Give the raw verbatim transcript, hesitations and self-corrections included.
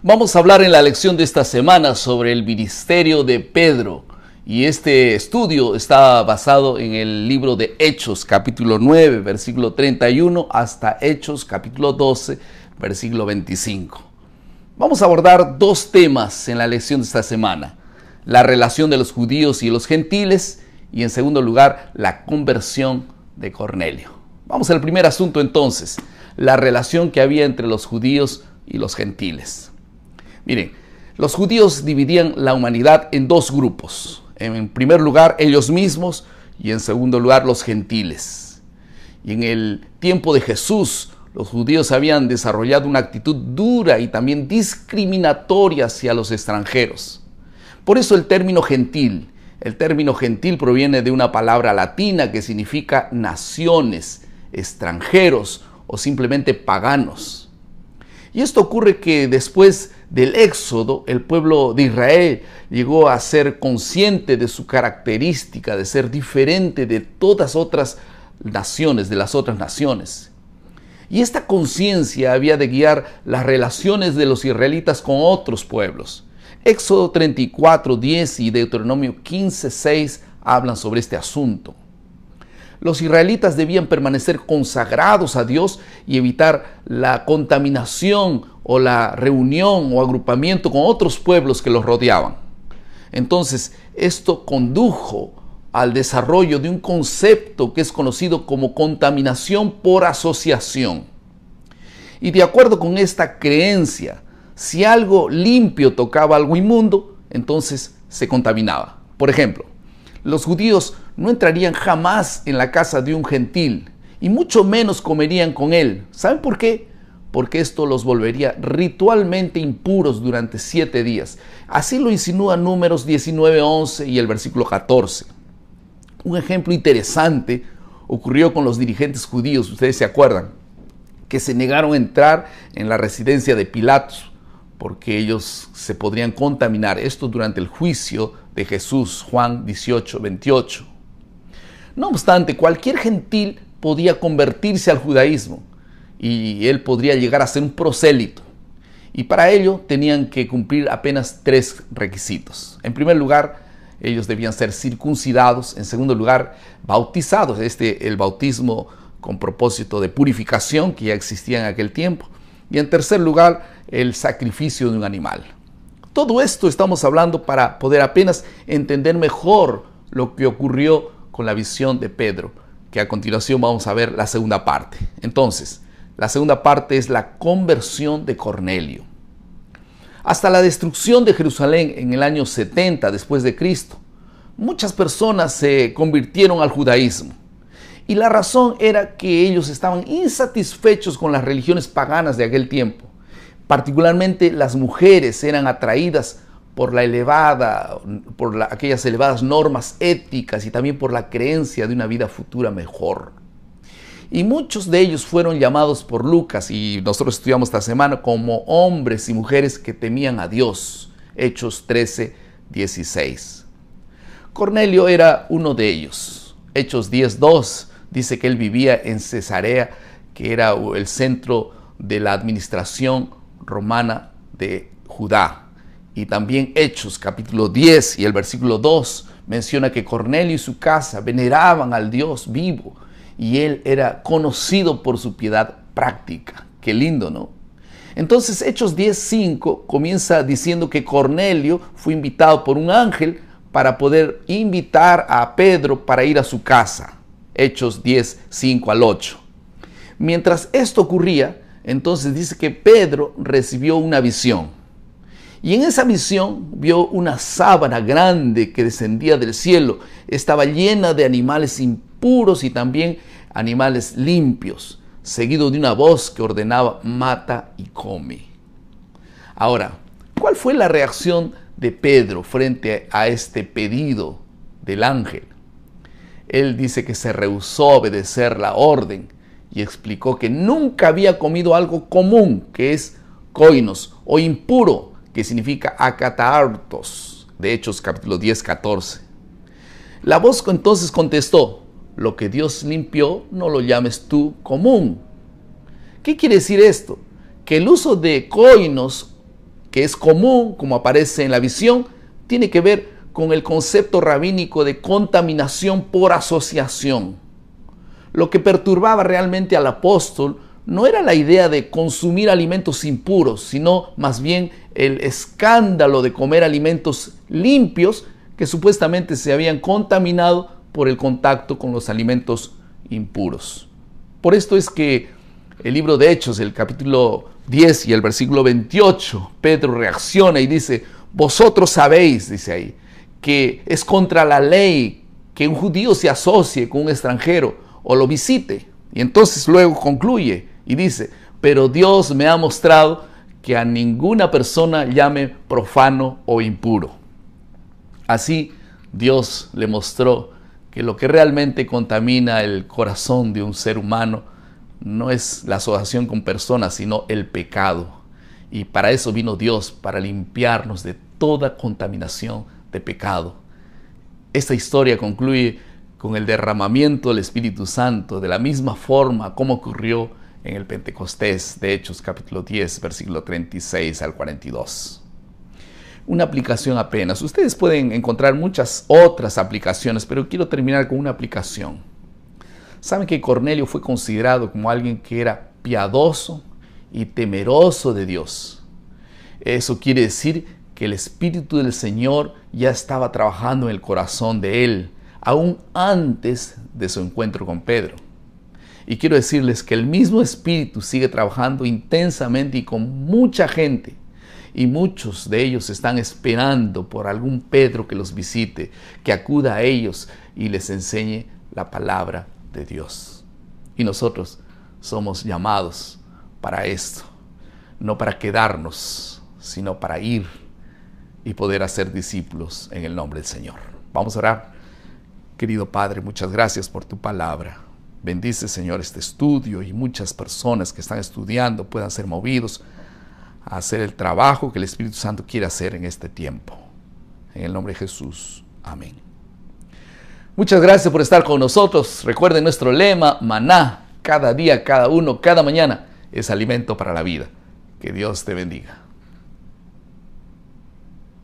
Vamos a hablar en la lección de esta semana sobre el ministerio de Pedro. Y este estudio está basado en el libro de Hechos, capítulo nueve, versículo treinta y uno, hasta Hechos, capítulo doce, versículo veinticinco. Vamos a abordar dos temas en la lección de esta semana: la relación de los judíos y los gentiles, y en segundo lugar, la conversión de Cornelio. Vamos al primer asunto entonces, la relación que había entre los judíos y los gentiles. Miren, los judíos dividían la humanidad en dos grupos. En primer lugar, ellos mismos, y en segundo lugar, los gentiles. Y en el tiempo de Jesús, los judíos habían desarrollado una actitud dura y también discriminatoria hacia los extranjeros. Por eso el término gentil, el término gentil proviene de una palabra latina que significa naciones, extranjeros o simplemente paganos. Y esto ocurre que después del Éxodo, el pueblo de Israel llegó a ser consciente de su característica de ser diferente de todas otras naciones, de las otras naciones. Y esta conciencia había de guiar las relaciones de los israelitas con otros pueblos. Éxodo treinta y cuatro, diez y Deuteronomio quince, seis hablan sobre este asunto. Los israelitas debían permanecer consagrados a Dios y evitar la contaminación o la reunión o agrupamiento con otros pueblos que los rodeaban. Entonces, esto condujo al desarrollo de un concepto que es conocido como contaminación por asociación. Y de acuerdo con esta creencia, si algo limpio tocaba algo inmundo, entonces se contaminaba. Por ejemplo, los judíos no entrarían jamás en la casa de un gentil y mucho menos comerían con él. ¿Saben por qué? Porque esto los volvería ritualmente impuros durante siete días. Así lo insinúa Números diecinueve, once y el versículo catorce. Un ejemplo interesante ocurrió con los dirigentes judíos, ustedes se acuerdan, que se negaron a entrar en la residencia de Pilatos porque ellos se podrían contaminar. Esto durante el juicio de Jesús, Juan dieciocho, veintiocho. No obstante, cualquier gentil podía convertirse al judaísmo y él podría llegar a ser un prosélito. Y para ello tenían que cumplir apenas tres requisitos. En primer lugar, ellos debían ser circuncidados. En segundo lugar, bautizados. Este, el bautismo con propósito de purificación que ya existía en aquel tiempo. Y en tercer lugar, el sacrificio de un animal. Todo esto estamos hablando para poder apenas entender mejor lo que ocurrió con la visión de Pedro, que a continuación vamos a ver la segunda parte. Entonces, la segunda parte es la conversión de Cornelio. Hasta la destrucción de Jerusalén en el año setenta después de Cristo, muchas personas se convirtieron al judaísmo. Y la razón era que ellos estaban insatisfechos con las religiones paganas de aquel tiempo. Particularmente las mujeres eran atraídas por la elevada, por la, aquellas elevadas normas éticas y también por la creencia de una vida futura mejor. Y muchos de ellos fueron llamados por Lucas, y nosotros estudiamos esta semana, como hombres y mujeres que temían a Dios. Hechos trece, dieciséis. Cornelio era uno de ellos. Hechos diez, dos dice que él vivía en Cesarea, que era el centro de la administración romana de Judá. Y también Hechos capítulo diez y el versículo dos menciona que Cornelio y su casa veneraban al Dios vivo y él era conocido por su piedad práctica. Qué lindo, ¿no? Entonces Hechos diez, cinco comienza diciendo que Cornelio fue invitado por un ángel para poder invitar a Pedro para ir a su casa. Hechos diez, cinco al ocho. Mientras esto ocurría, entonces dice que Pedro recibió una visión. Y en esa visión vio una sábana grande que descendía del cielo. Estaba llena de animales impuros y también animales limpios, seguido de una voz que ordenaba: mata y come. Ahora, ¿cuál fue la reacción de Pedro frente a este pedido del ángel? Él dice que se rehusó a obedecer la orden y explicó que nunca había comido algo común, que es koinos, o impuro, que significa akatartos, de Hechos capítulo diez, catorce. La voz entonces contestó: lo que Dios limpió, no lo llames tú común. ¿Qué quiere decir esto? Que el uso de koinos que es común, como aparece en la visión, tiene que ver con el concepto rabínico de contaminación por asociación. Lo que perturbaba realmente al apóstol no era la idea de consumir alimentos impuros, sino más bien el escándalo de comer alimentos limpios que supuestamente se habían contaminado por el contacto con los alimentos impuros. Por esto es que el libro de Hechos, el capítulo diez y el versículo veintiocho, Pedro reacciona y dice: vosotros sabéis, dice ahí, que es contra la ley que un judío se asocie con un extranjero o lo visite. Y entonces luego concluye y dice: pero Dios me ha mostrado que a ninguna persona llame profano o impuro. Así Dios le mostró que lo que realmente contamina el corazón de un ser humano no es la asociación con personas, sino el pecado. Y para eso vino Dios, para limpiarnos de toda contaminación de pecado. Esta historia concluye con el derramamiento del Espíritu Santo, de la misma forma como ocurrió en el Pentecostés de Hechos capítulo diez, versículo treinta y seis al cuarenta y dos. Una aplicación apenas. Ustedes pueden encontrar muchas otras aplicaciones, pero quiero terminar con una aplicación. Saben que Cornelio fue considerado como alguien que era piadoso y temeroso de Dios. Eso quiere decir que el Espíritu del Señor ya estaba trabajando en el corazón de él, aún antes de su encuentro con Pedro. Y quiero decirles que el mismo Espíritu sigue trabajando intensamente y con mucha gente. Y muchos de ellos están esperando por algún Pedro que los visite, que acuda a ellos y les enseñe la palabra de Dios. Y nosotros somos llamados para esto, no para quedarnos, sino para ir y poder hacer discípulos en el nombre del Señor. Vamos a orar. Querido Padre, muchas gracias por tu palabra. Bendice, Señor, este estudio y muchas personas que están estudiando puedan ser movidos a hacer el trabajo que el Espíritu Santo quiere hacer en este tiempo. En el nombre de Jesús. Amén. Muchas gracias por estar con nosotros. Recuerden nuestro lema: maná, cada día, cada uno, cada mañana es alimento para la vida. Que Dios te bendiga.